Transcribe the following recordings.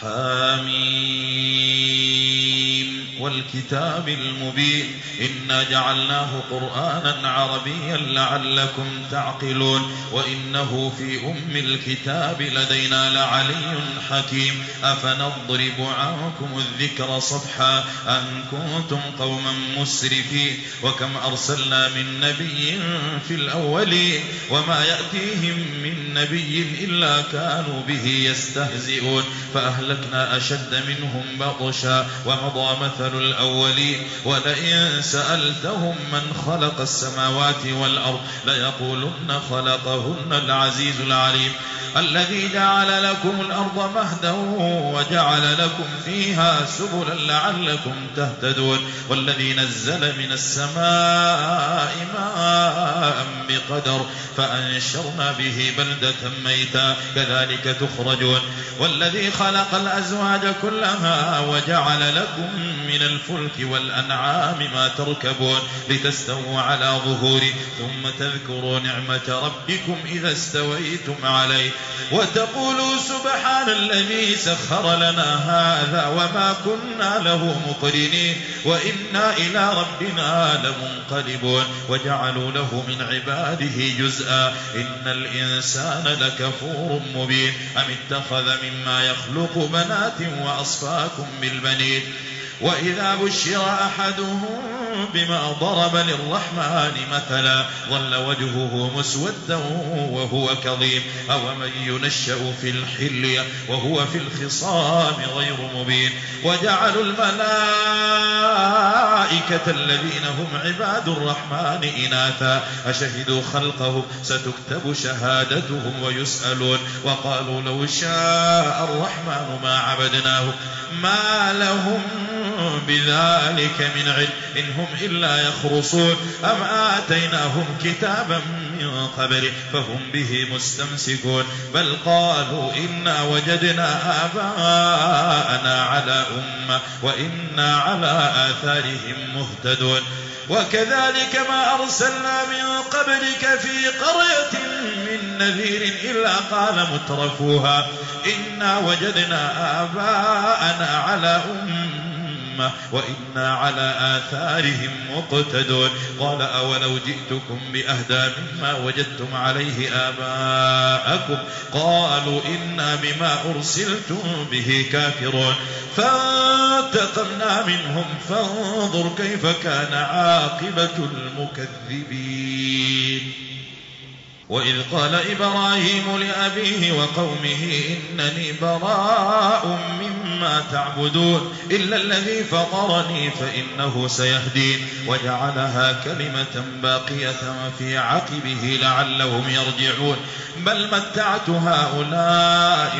حميم والكتاب المبين إنا جعلناه قرآنا عربيا لعلكم تعقلون وإنه في الكتاب لدينا لعلي حكيم أفنضرب عنكم الذكر صفحا أن كنتم قوما مسرفين وكم أرسلنا من نبي في الأولين وما يأتيهم من نبي إلا كانوا به يستهزئون فأهلكنا أشد منهم بطشا ومضى مثل الأولين ولئن سألتهم من خلق السماوات والأرض ليقولن خلقهن العزيز العليم الذي جعل لكم الأرض مهدا وجعل لكم فيها سبلا لعلكم تهتدون والذي نزل من السماء ماء بقدر فأنشرنا به بلدة ميتا كذلك تخرجون والذي خلق الأزواج كلها وجعل لكم من الفلك والأنعام ما تركبون لتستووا على ظهوره ثم تذكروا نعمة ربكم إذا استويتم عليه وتقولوا سبحان الذي سخر لنا هذا وما كنا له مقرنين وإنا إلى ربنا لمنقلبون وجعلوا له من عباده جزءا إن الإنسان لكفور مبين أم اتخذ مما يخلق بنات وأصفاكم بالبنين وإذا بشر أحدهم بما ضرب للرحمن مثلا ظل وجهه مسودا وهو كظيم أومن ينشأ في الحلية وهو في الخصام غير مبين وجعلوا الملائكة الذين هم عباد الرحمن إناثا أشهدوا خلقهم ستكتب شهادتهم ويسألون وقالوا لو شاء الرحمن ما عبدناهم ما لهم بذلك من علم إن هم إلا يخرصون أم آتيناهم كتابا من قبل فهم به مستمسكون بل قالوا إنا وجدنا آباءنا على أمة وإنا على آثارهم مهتدون وكذلك ما أرسلنا من قبلك في قرية من نذير إلا قال مترفوها إنا وجدنا آباءنا على أمة وإنا على آثارهم مقتدون قال أولو جئتكم بأهدى مما وجدتم عليه آباءكم قالوا إنا بما أرسلتم به كافرون فانتقمنا منهم فانظر كيف كان عاقبة المكذبين وإذ قال إبراهيم لأبيه وقومه إنني براء مما تعبدون إلا الذي فطرني فإنه سيهدين وجعلها كلمة باقية في عقبه لعلهم يرجعون بل متعت هؤلاء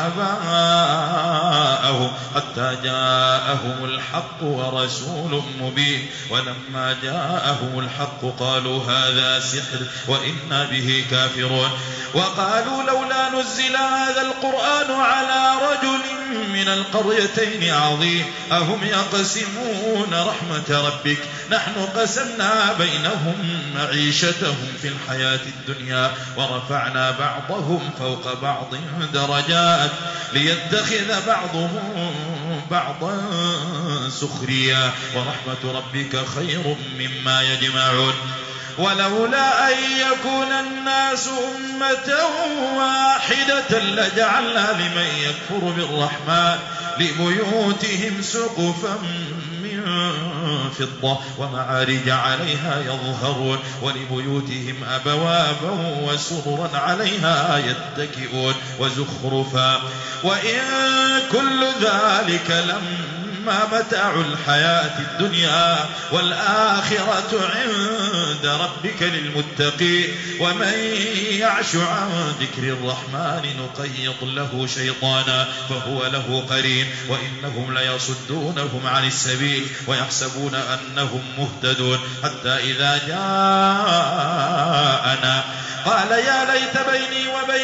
وآباءهم حتى جاءهم الحق ورسول مبين ولما جاءهم الحق قالوا هذا سحر وإنا به كافرون وقالوا لولا نزل هذا القرآن على رجل من القريتين عظيم أهم يقسمون رحمة ربك نحن قسمنا بينهم معيشتهم في الحياة الدنيا ورفعنا بعضهم فوق بعض درجات ليتخذ بعضهم بعضا سخريا ورحمة ربك خير مما يجمعون ولولا أن يكون الناس أمة واحدة لجعلنا لمن يكفر بالرحمن لبيوتهم سقفا من فضة ومعارج عليها يظهرون ولبيوتهم أبوابا وسررا عليها يتكئون وزخرفا وإن كل ذلك لما متاع الحياة الدنيا والآخرة عند ربك للمتقين ومن يعش عن ذكر الرحمن نقيض له شيطانا فهو له قرين وإنهم ليصدونهم عن السبيل ويحسبون أنهم مهتدون حتى إذا جاءنا قال يا ليت بيني وبين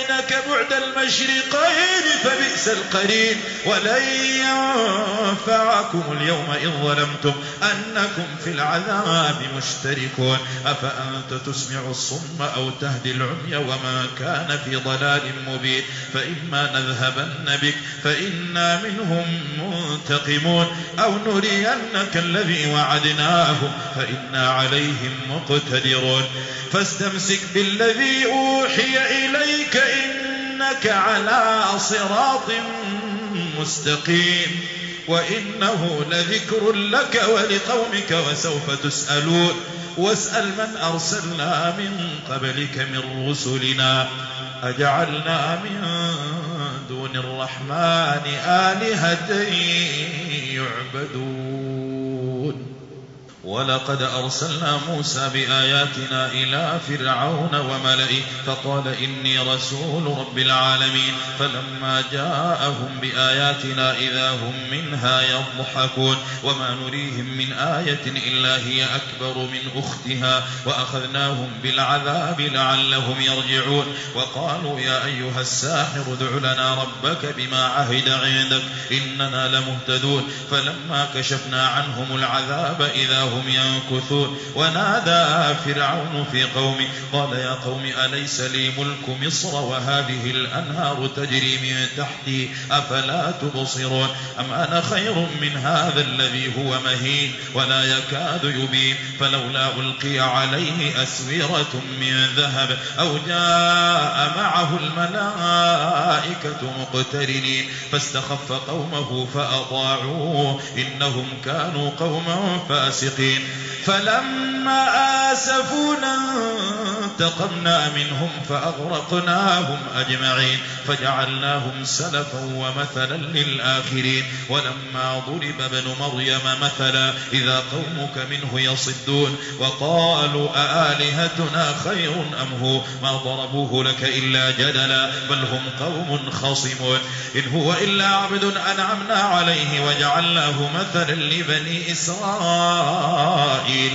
بينك بعد المشرقين فبئس القرين ولن ينفعكم اليوم إذ ظلمتم أنكم في العذاب مشتركون أفأنت تسمع الصم أو تهدي العمي وما كان في ضلال مبين فإما نذهبن بك فإنا منهم منتقمون أو نرينك الذي وعدناهم فإنا عليهم مقتدرون فاستمسك بالذي أوحي إليك إنك على صراط مستقيم وإنه لذكر لك ولقومك وسوف تسألون واسأل من أرسلنا من قبلك من رسلنا أجعلنا من دون الرحمن آلهة يعبدون ولقد أرسلنا موسى بآياتنا إلى فرعون وملئه فقال إني رسول رب العالمين فلما جاءهم بآياتنا إذا هم منها يضحكون وما نريهم من آية إلا هي أكبر من أختها وأخذناهم بالعذاب لعلهم يرجعون وقالوا يا أيها الساحر ادع لنا ربك بما عهد عندك إننا لمهتدون فلما كشفنا عنهم العذاب إذا هم ينكثون ونادى فرعون في قومه قال يا قوم أليس لي ملك مصر وهذه الأنهار تجري من تحتي أفلا تبصرون أم أنا خير من هذا الذي هو مهين ولا يكاد يبين فلولا ألقي عليه أسورة من ذهب أو جاء معه الملائكة مقترنين فاستخف قومه فأطاعوه إنهم كانوا قوما فاسقين فلما آسفونا انتقمنا منهم فأغرقناهم أجمعين فجعلناهم سلفا ومثلا للآخرين ولما ضرب ابن مريم مثلا إذا قومك منه يصدون وقالوا أآلهتنا خير أم هو ما ضربوه لك إلا جدلا بل هم قوم خصمون إن هو إلا عبد أنعمنا عليه وجعلناه مثلا لبني إسرائيل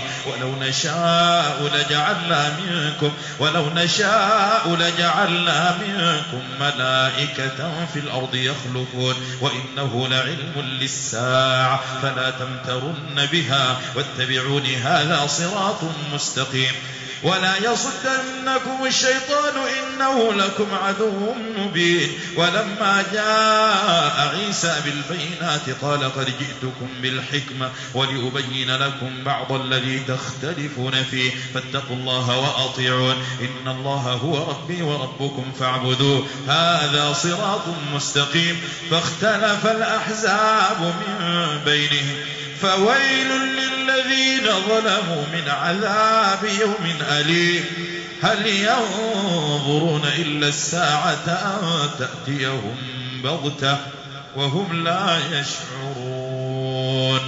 ولو نشاء لجعلنا منكم ملائكة في الأرض يخلفون وإنه لعلم للساعة فلا تمترن بها واتبعون هذا صراط مستقيم ولا يصدنكم الشيطان إنه لكم عدو مبين ولما جاء عيسى بالبينات قال قد جئتكم بالحكمة ولأبين لكم بعض الذي تختلفون فيه فاتقوا الله وأطيعون إن الله هو ربي وربكم فاعبدوه هذا صراط مستقيم فاختلف الأحزاب من بينهم فويل للذين ظلموا من عذاب يوم أليم هل ينظرون إلا الساعة أن تأتيهم بغتة وهم لا يشعرون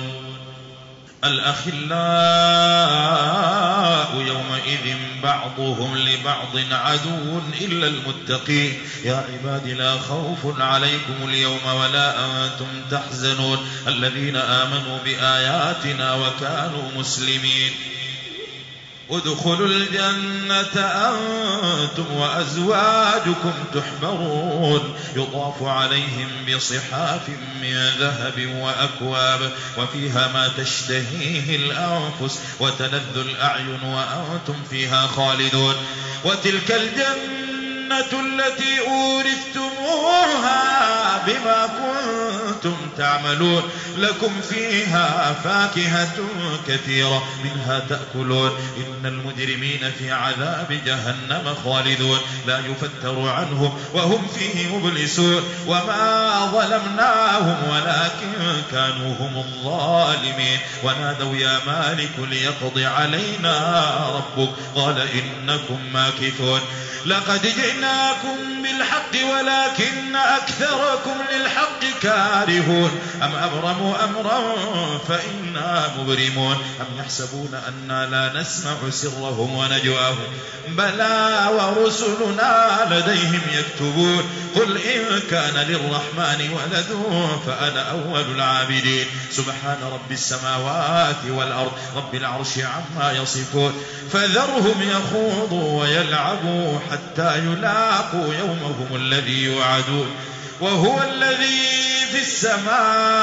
الأخلاء يومئذ بعضهم لبعض عدو إلا المتقين يا عباد لا خوف عليكم اليوم ولا أنتم تحزنون الذين آمنوا بآياتنا وكانوا مسلمين ادخلوا الجنة أنتم وأزواجكم تحبرون يطاف عليهم بصحاف من ذهب وأكواب وفيها ما تشتهيه الأنفس وتلذ الأعين وأنتم فيها خالدون وتلك الجنة التي أورثتموها بما كنتم تعملون لكم فيها فاكهة كثيرة منها تأكلون إن المجرمين في عذاب جهنم خالدون لا يفتر عنهم وهم فيه مبلسون وما ظلمناهم ولكن كانوا هم الظالمين ونادوا يا مالك ليقضي علينا ربك قال إنكم ماكثون لقد جئناكم بالحق ولكن أكثركم للحق كارهون أم أبرموا أمرا فإنا مبرمون أم يحسبون أنا لا نسمع سرهم ونجواهم بلى ورسلنا لديهم يكتبون قل إن كان للرحمن ولد فأنا أول العابدين سبحان رب السماوات والأرض رب العرش عما يصفون فذرهم يخوضوا ويلعبوا حتى يلاقوا يومهم الذي يوعدون وهو الذي في السماء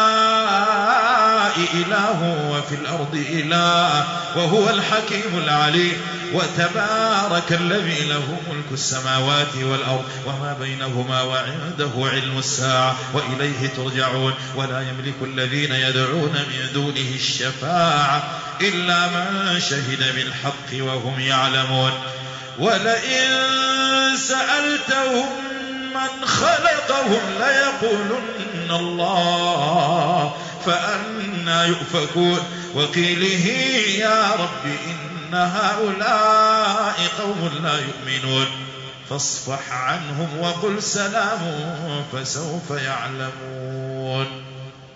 إله وفي الأرض إله وهو الحكيم العليم وتبارك الذي له ملك السماوات والأرض وما بينهما وعنده علم الساعة وإليه ترجعون ولا يملك الذين يدعون من دونه الشفاعة إلا من شهد بالحق وهم يعلمون ولئن سألتهم من خلقهم ليقولن الله فأنى يؤفكون وقيله يا رب إن هؤلاء قوم لا يؤمنون فاصفح عنهم وقل سلام فسوف يعلمون.